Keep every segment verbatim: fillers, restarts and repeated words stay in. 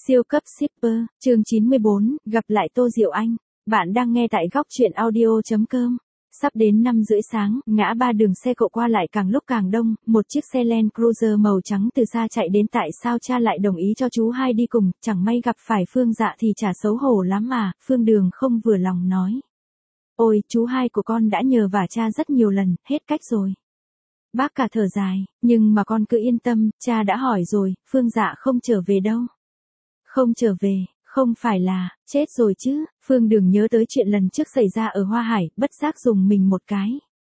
Siêu cấp shipper, chương chín mươi bốn, gặp lại Tô Diệu Anh. Bạn đang nghe tại góc truyện audio.com. Sắp đến năm rưỡi sáng, ngã ba đường xe cộ qua lại càng lúc càng đông, một chiếc xe Land Cruiser màu trắng từ xa chạy đến. Tại sao cha lại đồng ý cho chú hai đi cùng, chẳng may gặp phải Phương Dạ thì chả xấu hổ lắm mà, Phương Đường không vừa lòng nói. Ôi, chú hai của con đã nhờ vả cha rất nhiều lần, hết cách rồi. Bác cả thở dài, nhưng mà con cứ yên tâm, cha đã hỏi rồi, Phương Dạ không trở về đâu. Không trở về, không phải là, chết rồi chứ, Phương Đường nhớ tới chuyện lần trước xảy ra ở Hoa Hải, bất giác dùng mình một cái.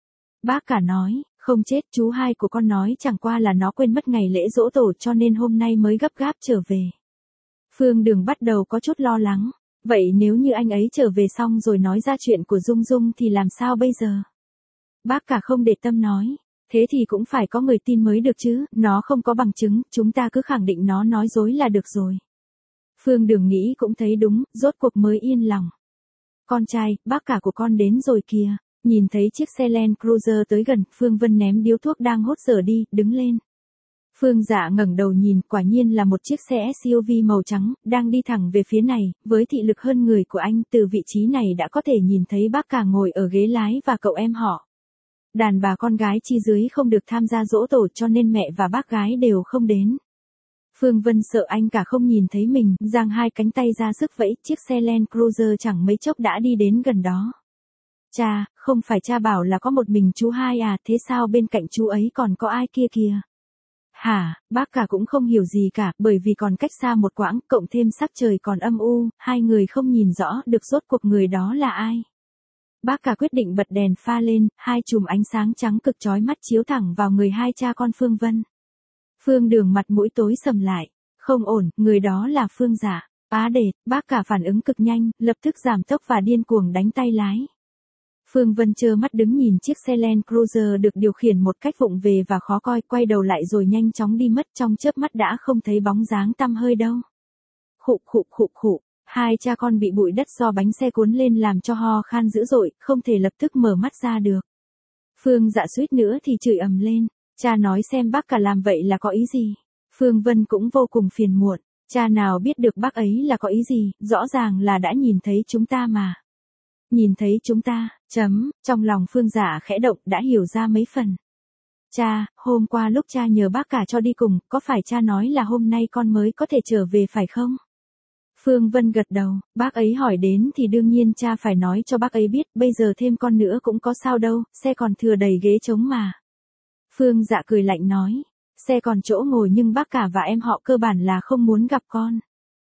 Bác cả nói, không chết, chú hai của con nói chẳng qua là nó quên mất ngày lễ giỗ tổ cho nên hôm nay mới gấp gáp trở về. Phương Đường bắt đầu có chút lo lắng, vậy nếu như anh ấy trở về xong rồi nói ra chuyện của Dung Dung thì làm sao bây giờ? Bác cả không để tâm nói. Thế thì cũng phải có người tin mới được chứ, nó không có bằng chứng, chúng ta cứ khẳng định nó nói dối là được rồi. Phương Đường nghĩ cũng thấy đúng, rốt cuộc mới yên lòng. Con trai, bác cả của con đến rồi kìa. Nhìn thấy chiếc xe Land Cruiser tới gần, Phương Vân ném điếu thuốc đang hốt dở đi, đứng lên. Phương Dạ ngẩng đầu nhìn, quả nhiên là một chiếc xe ét u vê màu trắng, đang đi thẳng về phía này, với thị lực hơn người của anh, từ vị trí này đã có thể nhìn thấy bác cả ngồi ở ghế lái và cậu em họ. Đàn bà con gái chi dưới không được tham gia giỗ tổ cho nên mẹ và bác gái đều không đến. Phương Vân sợ anh cả không nhìn thấy mình, giang hai cánh tay ra sức vẫy, chiếc xe Land Cruiser chẳng mấy chốc đã đi đến gần đó. Cha, không phải cha bảo là có một mình chú hai à, thế sao bên cạnh chú ấy còn có ai kia kìa? Hả, bác cả cũng không hiểu gì cả, bởi vì còn cách xa một quãng, cộng thêm sắc trời còn âm u, hai người không nhìn rõ được rốt cuộc người đó là ai. Bác cả quyết định bật đèn pha lên, hai chùm ánh sáng trắng cực chói mắt chiếu thẳng vào người hai cha con Phương Vân. Phương Đường mặt mũi tối sầm lại, không ổn, người đó là Phương Dạ. Á đệt, bác cả phản ứng cực nhanh, lập tức giảm tốc và điên cuồng đánh tay lái. Phương Vân trơ mắt đứng nhìn chiếc xe Land Cruiser được điều khiển một cách vụng về và khó coi, quay đầu lại rồi nhanh chóng đi mất, trong chớp mắt đã không thấy bóng dáng tăm hơi đâu. Khụ khụ khụ khụ. Hai cha con bị bụi đất do bánh xe cuốn lên làm cho ho khan dữ dội, không thể lập tức mở mắt ra được. Phương Dạ suýt nữa thì chửi ầm lên, cha nói xem bác cả làm vậy là có ý gì. Phương Vân cũng vô cùng phiền muộn, cha nào biết được bác ấy là có ý gì, rõ ràng là đã nhìn thấy chúng ta mà. Nhìn thấy chúng ta, chấm, trong lòng Phương Dạ khẽ động, đã hiểu ra mấy phần. Cha, hôm qua lúc cha nhờ bác cả cho đi cùng, có phải cha nói là hôm nay con mới có thể trở về phải không? Phương Vân gật đầu, bác ấy hỏi đến thì đương nhiên cha phải nói cho bác ấy biết, bây giờ thêm con nữa cũng có sao đâu, xe còn thừa đầy ghế trống mà. Phương Dạ cười lạnh nói, xe còn chỗ ngồi nhưng bác cả và em họ cơ bản là không muốn gặp con.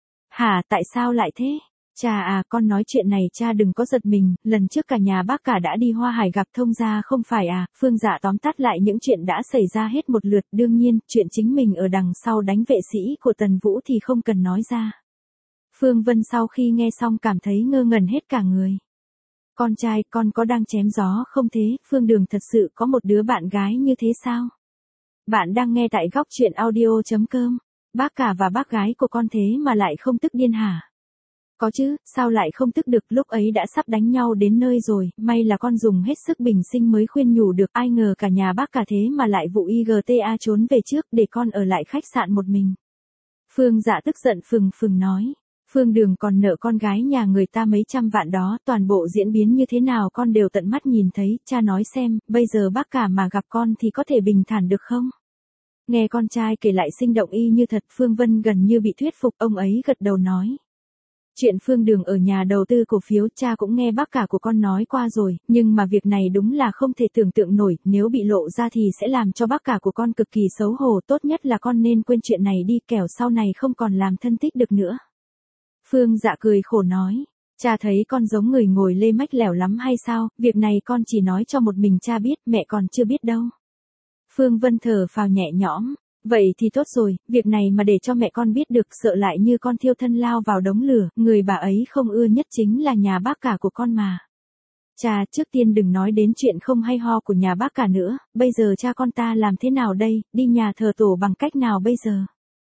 Hả, tại sao lại thế? Cha à, con nói chuyện này cha đừng có giật mình, lần trước cả nhà bác cả đã đi Hoa Hải gặp thông gia không phải à, Phương Dạ tóm tắt lại những chuyện đã xảy ra hết một lượt, đương nhiên, chuyện chính mình ở đằng sau đánh vệ sĩ của Tần Vũ thì không cần nói ra. Phương Vân sau khi nghe xong cảm thấy ngơ ngẩn hết cả người. Con trai, con có đang chém gió không thế, Phương Đường thật sự có một đứa bạn gái như thế sao? Bạn đang nghe tại góc truyện audio.com. Bác cả và bác gái của con thế mà lại không tức điên hả? Có chứ, sao lại không tức được, lúc ấy đã sắp đánh nhau đến nơi rồi, may là con dùng hết sức bình sinh mới khuyên nhủ được, ai ngờ cả nhà bác cả thế mà lại vụ i giê tê a trốn về trước để con ở lại khách sạn một mình. Phương Dạ tức giận phừng phừng nói. Phương Đường còn nợ con gái nhà người ta mấy trăm vạn đó, toàn bộ diễn biến như thế nào con đều tận mắt nhìn thấy, cha nói xem, bây giờ bác cả mà gặp con thì có thể bình thản được không? Nghe con trai kể lại sinh động y như thật, Phương Vân gần như bị thuyết phục, ông ấy gật đầu nói. Chuyện Phương Đường ở nhà đầu tư cổ phiếu cha cũng nghe bác cả của con nói qua rồi, nhưng mà việc này đúng là không thể tưởng tượng nổi, nếu bị lộ ra thì sẽ làm cho bác cả của con cực kỳ xấu hổ, tốt nhất là con nên quên chuyện này đi, kẻo sau này không còn làm thân tích được nữa. Phương Dạ cười khổ nói, cha thấy con giống người ngồi lê mách lẻo lắm hay sao, việc này con chỉ nói cho một mình cha biết, mẹ còn chưa biết đâu. Phương Vân thở phào nhẹ nhõm, vậy thì tốt rồi, việc này mà để cho mẹ con biết được sợ lại như con thiêu thân lao vào đống lửa, người bà ấy không ưa nhất chính là nhà bác cả của con mà. Cha, trước tiên đừng nói đến chuyện không hay ho của nhà bác cả nữa, bây giờ cha con ta làm thế nào đây, đi nhà thờ tổ bằng cách nào bây giờ?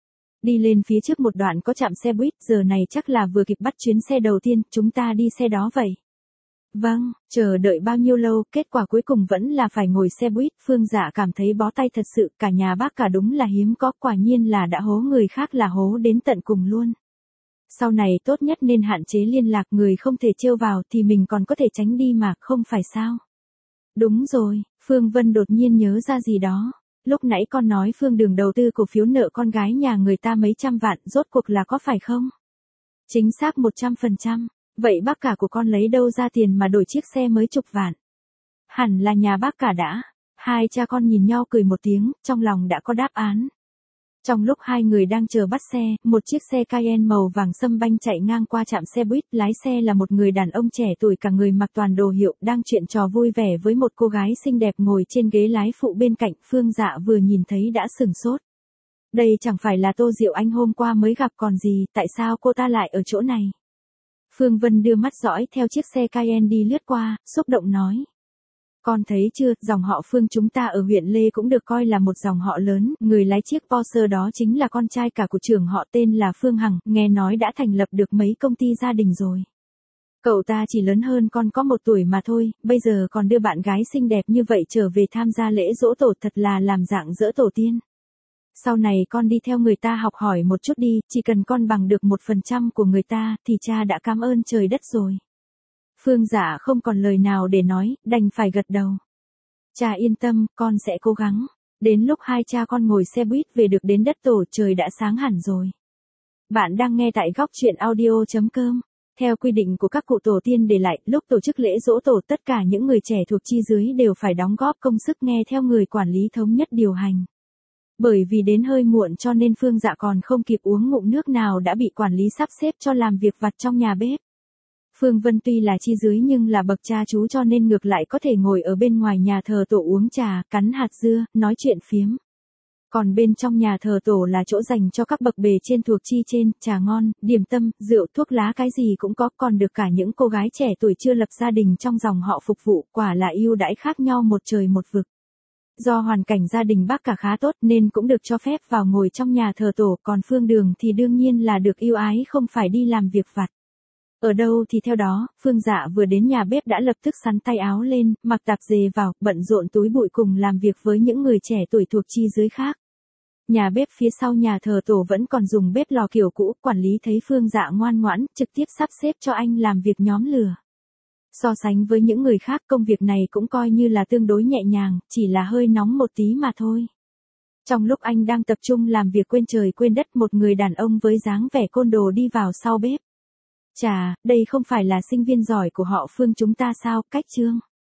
Đi lên phía trước một đoạn có trạm xe buýt, giờ này chắc là vừa kịp bắt chuyến xe đầu tiên, chúng ta đi xe đó vậy. Vâng, chờ đợi bao nhiêu lâu, kết quả cuối cùng vẫn là phải ngồi xe buýt, Phương Dạ cảm thấy bó tay thật sự, cả nhà bác cả đúng là hiếm có, quả nhiên là đã hố người khác là hố đến tận cùng luôn. Sau này tốt nhất nên hạn chế liên lạc, người không thể trêu vào thì mình còn có thể tránh đi mà, không phải sao? Đúng rồi, Phương Vân đột nhiên nhớ ra gì đó. Lúc nãy con nói Phương Đường đầu tư cổ phiếu nợ con gái nhà người ta mấy trăm vạn, rốt cuộc là có phải không? Chính xác một trăm phần trăm. Vậy bác cả của con lấy đâu ra tiền mà đổi chiếc xe mới chục vạn? Hẳn là nhà bác cả đã. Hai cha con nhìn nhau cười một tiếng, trong lòng đã có đáp án. Trong lúc hai người đang chờ bắt xe, một chiếc xe Cayenne màu vàng sâm banh chạy ngang qua trạm xe buýt, lái xe là một người đàn ông trẻ tuổi, cả người mặc toàn đồ hiệu, đang chuyện trò vui vẻ với một cô gái xinh đẹp ngồi trên ghế lái phụ bên cạnh. Phương Dạ vừa nhìn thấy đã sửng sốt. Đây chẳng phải là Tô Diệu Anh hôm qua mới gặp còn gì, tại sao cô ta lại ở chỗ này? Phương Vân đưa mắt dõi theo chiếc xe Cayenne đi lướt qua, xúc động nói. Con thấy chưa, dòng họ Phương chúng ta ở huyện Lê cũng được coi là một dòng họ lớn, người lái chiếc Porsche đó chính là con trai cả của trưởng họ tên là Phương Hằng, nghe nói đã thành lập được mấy công ty gia đình rồi. Cậu ta chỉ lớn hơn con có một tuổi mà thôi, bây giờ còn đưa bạn gái xinh đẹp như vậy trở về tham gia lễ giỗ tổ, thật là làm dạng dỡ tổ tiên. Sau này con đi theo người ta học hỏi một chút đi, chỉ cần con bằng được một phần trăm của người ta, thì cha đã cảm ơn trời đất rồi. Phương Dạ không còn lời nào để nói, đành phải gật đầu. Cha yên tâm, con sẽ cố gắng. Đến lúc hai cha con ngồi xe buýt về được đến đất tổ, trời đã sáng hẳn rồi. Bạn đang nghe tại góc truyện audio chấm com. Theo quy định của các cụ tổ tiên để lại, lúc tổ chức lễ giỗ tổ, tất cả những người trẻ thuộc chi dưới đều phải đóng góp công sức nghe theo người quản lý thống nhất điều hành. Bởi vì đến hơi muộn cho nên Phương Dạ còn không kịp uống ngụm nước nào đã bị quản lý sắp xếp cho làm việc vặt trong nhà bếp. Phương Vân tuy là chi dưới nhưng là bậc cha chú cho nên ngược lại có thể ngồi ở bên ngoài nhà thờ tổ uống trà, cắn hạt dưa, nói chuyện phiếm. Còn bên trong nhà thờ tổ là chỗ dành cho các bậc bề trên thuộc chi trên, trà ngon, điểm tâm, rượu, thuốc lá cái gì cũng có, còn được cả những cô gái trẻ tuổi chưa lập gia đình trong dòng họ phục vụ, quả là ưu đãi khác nhau một trời một vực. Do hoàn cảnh gia đình bác cả khá tốt nên cũng được cho phép vào ngồi trong nhà thờ tổ, còn Phương Đường thì đương nhiên là được ưu ái không phải đi làm việc vặt. Ở đâu thì theo đó, Phương Dạ vừa đến nhà bếp đã lập tức xắn tay áo lên, mặc tạp dề vào, bận rộn túi bụi cùng làm việc với những người trẻ tuổi thuộc chi dưới khác. Nhà bếp phía sau nhà thờ tổ vẫn còn dùng bếp lò kiểu cũ, quản lý thấy Phương Dạ ngoan ngoãn, trực tiếp sắp xếp cho anh làm việc nhóm lửa. So sánh với những người khác, công việc này cũng coi như là tương đối nhẹ nhàng, chỉ là hơi nóng một tí mà thôi. Trong lúc anh đang tập trung làm việc quên trời quên đất, một người đàn ông với dáng vẻ côn đồ đi vào sau bếp. Chà, đây không phải là sinh viên giỏi của họ Phương chúng ta sao, Cách Trương?